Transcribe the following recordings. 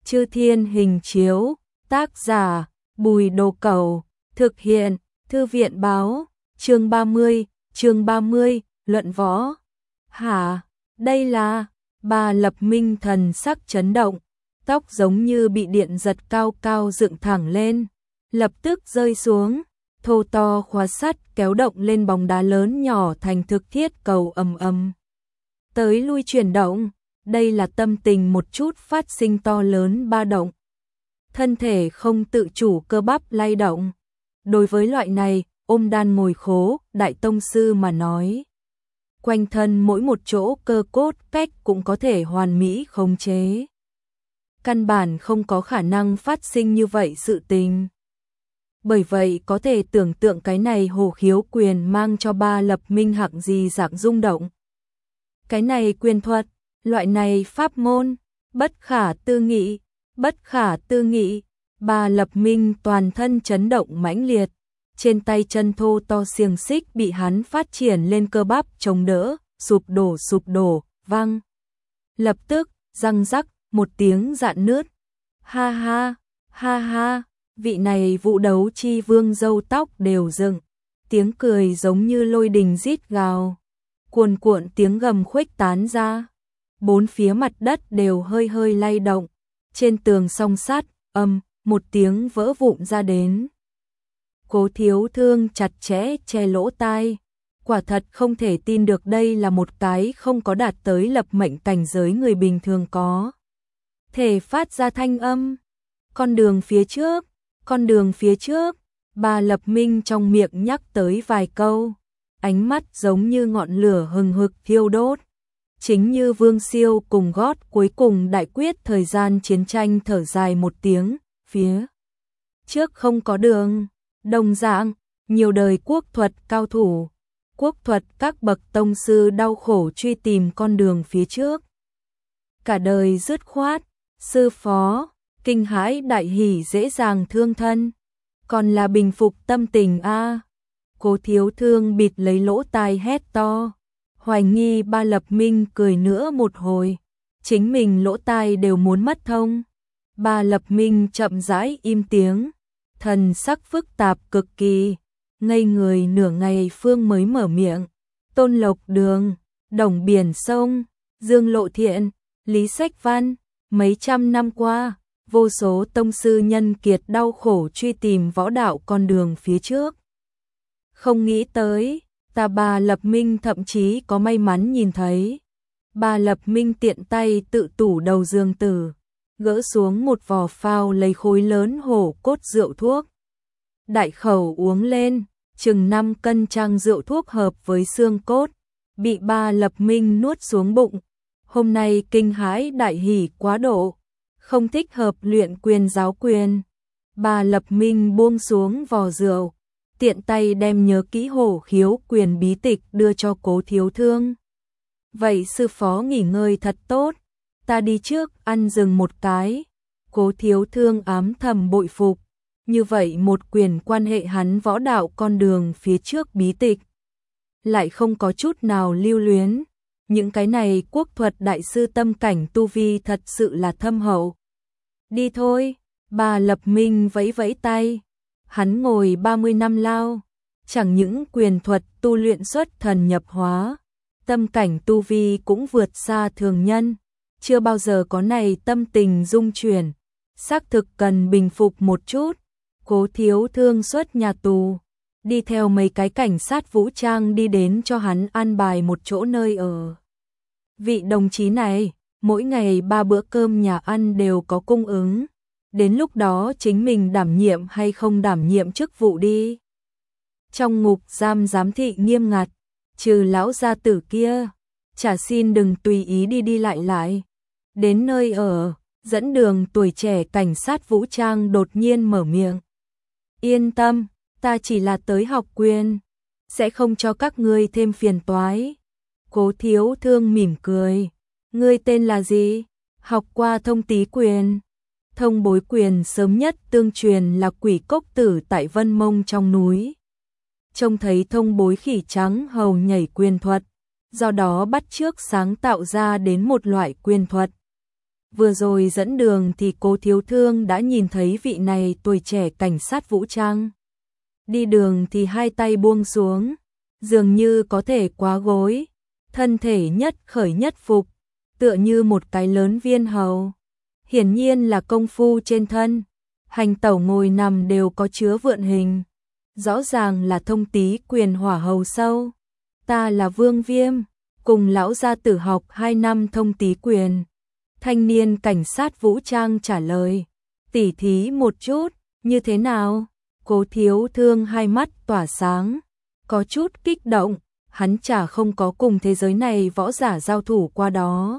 Chư Thiên Hình Chiếu, tác giả, Bùi Đồ Cẩu, thực hiện, Thư viện báo, chương 30, luận võ. Hả, đây là, Bà Lập Minh thần sắc chấn động, tóc giống như bị điện giật cao cao dựng thẳng lên, lập tức rơi xuống, thô to khóa sắt kéo động lên bóng đá lớn nhỏ thành thực thiết cầu ầm ầm. Tới lui chuyển động, đây là tâm tình một chút phát sinh to lớn ba động. Thân thể không tự chủ cơ bắp lay động. Đối với loại này, ôm đan ngồi khố, đại tông sư mà nói. Quanh thân mỗi một chỗ cơ cốt cách cũng có thể hoàn mỹ khống chế. Căn bản không có khả năng phát sinh như vậy sự tình. Bởi vậy có thể tưởng tượng cái này Hổ Khiếu quyền mang cho Ba Lập Minh hạng gì dạng rung động. Cái này quyền thuật, loại này pháp môn, bất khả tư nghị, Ba Lập Minh toàn thân chấn động mãnh liệt, trên tay chân thô to xiềng xích bị hắn phát triển lên cơ bắp chống đỡ, sụp đổ, vang. Lập tức, răng rắc, một tiếng rạn nứt. Ha ha, vị này vũ đấu chi vương râu tóc đều dựng, tiếng cười giống như lôi đình rít gào, cuồn cuộn tiếng gầm khuếch tán ra. Bốn phía mặt đất đều hơi hơi lay động, trên tường song sắt, một tiếng vỡ vụn ra đến. Cố Thiếu Thương chặt chẽ che lỗ tai, quả thật không thể tin được đây là một cái không có đạt tới lập mệnh cảnh giới người bình thường có thể phát ra thanh âm. Con đường phía trước, Bà Lập Minh trong miệng nhắc tới vài câu, ánh mắt giống như ngọn lửa hừng hực thiêu đốt. Chính như Vương Siêu cùng gót cuối cùng đại quyết thời gian chiến tranh thở dài một tiếng, phía trước không có đường, đồng dạng, nhiều đời quốc thuật cao thủ, quốc thuật các bậc tông sư đau khổ truy tìm con đường phía trước. Cả đời dứt khoát, sư phó, kinh hãi đại hỉ dễ dàng thương thân, còn là bình phục tâm tình a. Cố Thiếu Thương bịt lấy lỗ tai hét to. Hoài nghi Ba Lập Minh cười nữa một hồi, chính mình lỗ tai đều muốn mất thông. Ba Lập Minh chậm rãi im tiếng, thần sắc phức tạp cực kỳ, ngây người nửa ngày phương mới mở miệng. Tôn Lộc Đường, Đồng Biển Sông, Dương Lộ Thiện, Lý Sách Văn, mấy trăm năm qua, vô số tông sư nhân kiệt đau khổ truy tìm võ đạo con đường phía trước. Không nghĩ tới, ta Ba Lập Minh thậm chí có may mắn nhìn thấy. Ba Lập Minh tiện tay tự tủ đầu giường tử, gỡ xuống một vò phao lấy khối lớn hổ cốt rượu thuốc. Đại khẩu uống lên, chừng 5 cân trang rượu thuốc hợp với xương cốt, bị Ba Lập Minh nuốt xuống bụng. Hôm nay kinh hãi đại hỉ quá độ, không thích hợp luyện quyền giáo quyền. Ba Lập Minh buông xuống vò rượu, tiện tay đem nhớ kỹ Hổ Khiếu quyền bí tịch đưa cho Cố Thiếu Thương. Vậy sư phó nghỉ ngơi thật tốt, ta đi trước ăn rừng một cái. Cố Thiếu Thương ám thầm bội phục, như vậy một quyền quan hệ hắn võ đạo con đường phía trước bí tịch. Lại không có chút nào lưu luyến, những cái này quốc thuật đại sư tâm cảnh tu vi thật sự là thâm hậu. Đi thôi, Bà Lập Minh vẫy vẫy tay. Hắn ngồi 30 năm lao, chẳng những quyền thuật tu luyện xuất thần nhập hóa, tâm cảnh tu vi cũng vượt xa thường nhân, chưa bao giờ có này tâm tình dung chuyển, xác thực cần bình phục một chút. Cố Thiếu Thương xuất nhà tù, đi theo mấy cái cảnh sát vũ trang đi đến cho hắn an bài một chỗ nơi ở. Vị đồng chí này, mỗi ngày 3 bữa cơm nhà ăn đều có cung ứng. Đến lúc đó chính mình đảm nhiệm hay không đảm nhiệm chức vụ đi. Trong ngục giam giám thị nghiêm ngặt, trừ lão gia tử kia, chả xin đừng tùy ý đi lại. Đến nơi ở, dẫn đường tuổi trẻ cảnh sát vũ trang đột nhiên mở miệng. Yên tâm, ta chỉ là tới học quyền, sẽ không cho các ngươi thêm phiền toái. Cố Thiếu Thương mỉm cười. Ngươi tên là gì? Học qua thông tý quyền. Thông bối quyền sớm nhất tương truyền là Quỷ Cốc Tử tại Vân Mông trong núi. Trông thấy thông bối khỉ trắng hầu nhảy quyền thuật, do đó bắt chước sáng tạo ra đến một loại quyền thuật. Vừa rồi dẫn đường thì Cố Thiếu Thương đã nhìn thấy vị này tuổi trẻ cảnh sát vũ trang. Đi đường thì hai tay buông xuống, dường như có thể quá gối, thân thể nhất khởi nhất phục, tựa như một cái lớn viên hầu. Hiển nhiên là công phu trên thân, hành tẩu ngồi nằm đều có chứa vượn hình. Rõ ràng là thông tí quyền hỏa hầu sâu. Ta là Vương Viêm, cùng lão gia tử học 2 năm thông tí quyền. Thanh niên cảnh sát vũ trang trả lời, tỉ thí một chút, như thế nào? Cố Thiếu Thương hai mắt tỏa sáng, có chút kích động, hắn chả không có cùng thế giới này võ giả giao thủ qua đó.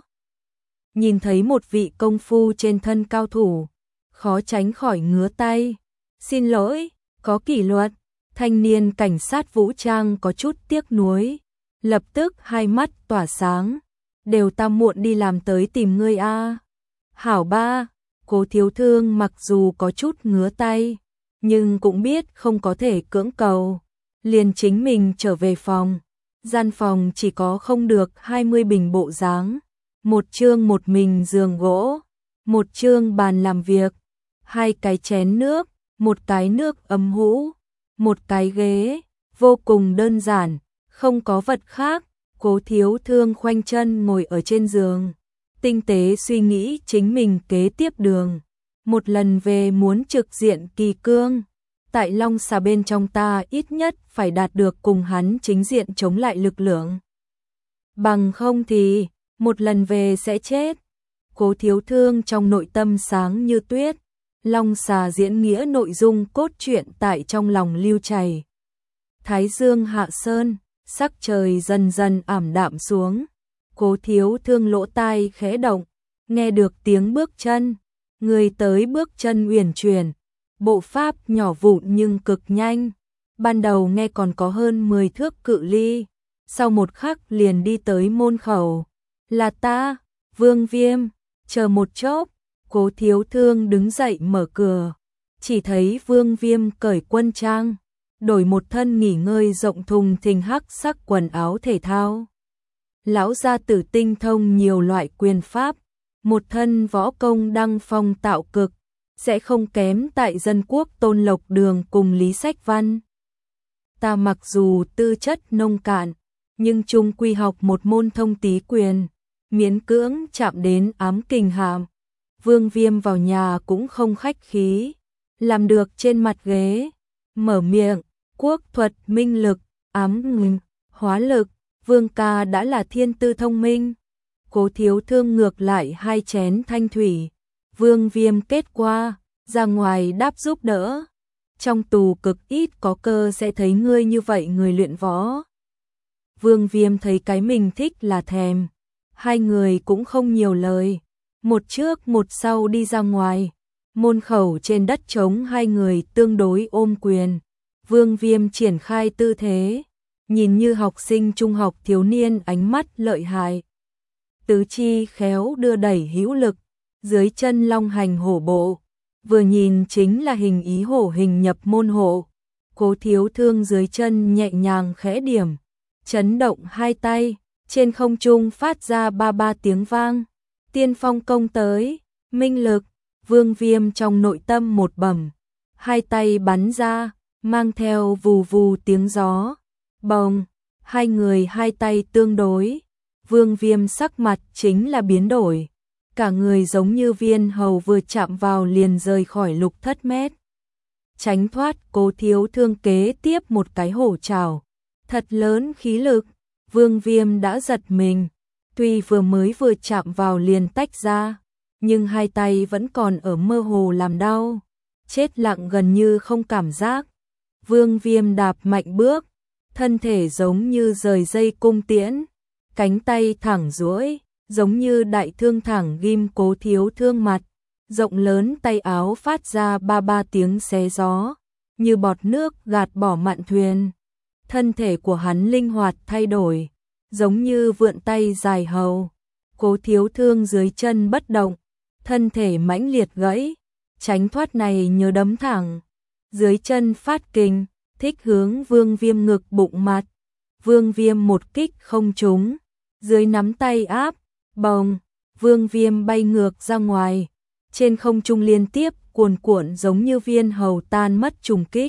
Nhìn thấy một vị công phu trên thân cao thủ, khó tránh khỏi ngứa tay. Xin lỗi, có kỷ luật. Thanh niên cảnh sát vũ trang có chút tiếc nuối, lập tức hai mắt tỏa sáng. Đều ta muộn đi làm tới tìm ngươi a. Hảo ba, Cố Thiếu Thương mặc dù có chút ngứa tay, nhưng cũng biết không có thể cưỡng cầu, liền chính mình trở về phòng. Gian phòng chỉ có không được 20 bình bộ dáng, một chương một mình giường gỗ, một chương bàn làm việc, hai cái chén nước, một cái nước ấm hũ, một cái ghế, vô cùng đơn giản, không có vật khác. Cố Thiếu Thương khoanh chân ngồi ở trên giường, tinh tế suy nghĩ chính mình kế tiếp đường. Một lần về muốn trực diện kỳ cương, tại Long Xà bên trong ta ít nhất phải đạt được cùng hắn chính diện chống lại lực lượng. Bằng không thì, một lần về sẽ chết. Cố Thiếu Thương trong nội tâm sáng như tuyết, Long Xà diễn nghĩa nội dung cốt truyện tại trong lòng lưu chảy. Thái dương hạ sơn, sắc trời dần dần ảm đạm xuống. Cố Thiếu Thương lỗ tai khẽ động, nghe được tiếng bước chân. Người tới bước chân uyển chuyển, bộ pháp nhỏ vụn nhưng cực nhanh. Ban đầu nghe còn có hơn 10 thước cự ly, sau một khắc liền đi tới môn khẩu. Là ta, Vương Viêm, chờ một chốc. Cố Thiếu Thương đứng dậy mở cửa, chỉ thấy Vương Viêm cởi quân trang, đổi một thân nghỉ ngơi rộng thùng thình hắc sắc quần áo thể thao. Lão gia tử tinh thông nhiều loại quyền pháp, một thân võ công đăng phong tạo cực, sẽ không kém tại Dân Quốc Tôn Lộc Đường cùng Lý Sách Văn. Ta mặc dù tư chất nông cạn, nhưng chung quy học một môn thông tí quyền, miễn cưỡng chạm đến ám kình hàm. Vương Viêm vào nhà cũng không khách khí, làm được trên mặt ghế, mở miệng, quốc thuật minh lực, ám ngừng, hóa lực, Vương ca đã là thiên tư thông minh. Cố Thiếu Thương ngược lại hai chén thanh thủy, Vương Viêm kết qua, ra ngoài đáp giúp đỡ. Trong tù cực ít có cơ sẽ thấy ngươi như vậy người luyện võ. Vương Viêm thấy cái mình thích là thèm, hai người cũng không nhiều lời. Một trước một sau đi ra ngoài, môn khẩu trên đất trống hai người tương đối ôm quyền. Vương Viêm triển khai tư thế, nhìn như học sinh trung học thiếu niên ánh mắt lợi hại. Tứ chi khéo đưa đẩy hữu lực, dưới chân long hành hổ bộ, vừa nhìn chính là hình ý hổ hình nhập môn hộ. Cố Thiếu Thương dưới chân nhẹ nhàng khẽ điểm, chấn động hai tay, trên không trung phát ra ba ba tiếng vang. Tiên phong công tới, minh lực, Vương Viêm trong nội tâm một bẩm, hai tay bắn ra, mang theo vù vù tiếng gió. Bồng, hai người hai tay tương đối, Vương Viêm sắc mặt chính là biến đổi, cả người giống như viên hầu vừa chạm vào liền rời khỏi Lục Thất mét. Tránh thoát. Cố Thiếu Thương kế tiếp một cái hổ trảo, thật lớn khí lực, Vương Viêm đã giật mình, tuy vừa chạm vào liền tách ra, nhưng hai tay vẫn còn ở mơ hồ làm đau, chết lặng gần như không cảm giác. Vương Viêm đạp mạnh bước, thân thể giống như rời dây cung tiễn, cánh tay thẳng duỗi, giống như đại thương thẳng ghim Cố Thiếu Thương mặt, rộng lớn tay áo phát ra ba ba tiếng xé gió, như bọt nước gạt bỏ mạn thuyền. Thân thể của hắn linh hoạt thay đổi, giống như vượn tay dài hầu. Cố Thiếu Thương dưới chân bất động, thân thể mãnh liệt gãy, tránh thoát này nhớ đấm thẳng, dưới chân phát kình, thích hướng Vương Viêm ngực bụng mặt. Vương Viêm một kích không trúng, dưới nắm tay áp, bồng, Vương Viêm bay ngược ra ngoài, trên không trung liên tiếp cuồn cuộn giống như viên hầu tan mất trùng kích.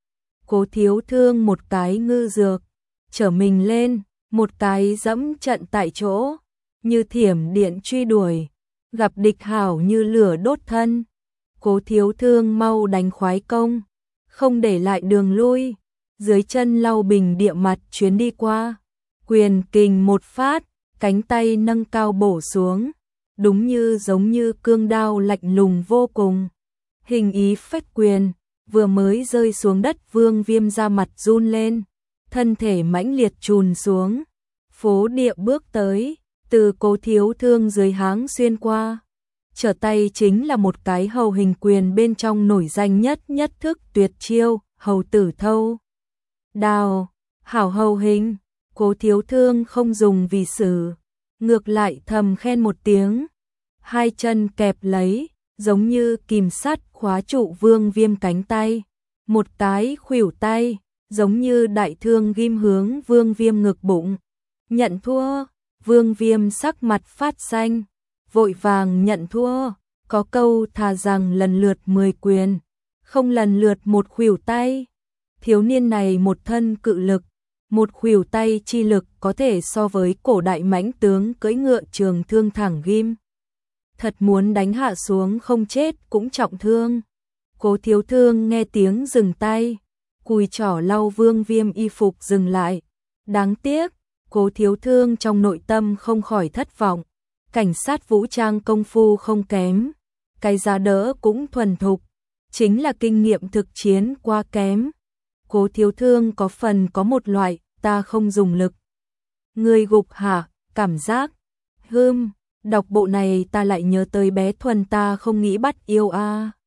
Cố Thiếu Thương một cái ngư dược, trở mình lên, một cái dẫm trận tại chỗ, như thiểm điện truy đuổi, gặp địch hảo như lửa đốt thân. Cố Thiếu Thương mau đánh khoái công, không để lại đường lui, dưới chân lau bình địa mặt chuyến đi qua, quyền kình một phát, cánh tay nâng cao bổ xuống, đúng như giống như cương đao lạnh lùng vô cùng. Hình ý phách quyền, vừa mới rơi xuống đất Vương Viêm ra mặt run lên, thân thể mãnh liệt trùn xuống, phố địa bước tới, từ Cố Thiếu Thương dưới háng xuyên qua. Trở tay chính là một cái hầu hình quyền bên trong nổi danh nhất thức tuyệt chiêu, hầu tử thâu. Đào, hảo hầu hình, Cố Thiếu Thương không dùng vì sử, ngược lại thầm khen một tiếng, hai chân kẹp lấy, giống như kìm sắt khóa trụ Vương Viêm cánh tay, một cái khuỷu tay, giống như đại thương ghim hướng Vương Viêm ngực bụng. Nhận thua, Vương Viêm sắc mặt phát xanh, vội vàng nhận thua, có câu thà rằng lần lượt 10 quyền, không lần lượt một khuỷu tay. Thiếu niên này một thân cự lực, một khuỷu tay chi lực có thể so với cổ đại mãnh tướng cưỡi ngựa trường thương thẳng ghim. Thật muốn đánh hạ xuống không chết cũng trọng thương. Cố Thiếu Thương nghe tiếng dừng tay, cùi trỏ lau Vương Viêm y phục dừng lại. Đáng tiếc, Cố Thiếu Thương trong nội tâm không khỏi thất vọng. Cảnh sát vũ trang công phu không kém, cái giá đỡ cũng thuần thục, chính là kinh nghiệm thực chiến quá kém. Cố Thiếu Thương có phần có một loại ta không dùng lực người gục hả cảm giác. Đọc bộ này ta lại nhớ tới bé Thuần ta không nghĩ bắt yêu a.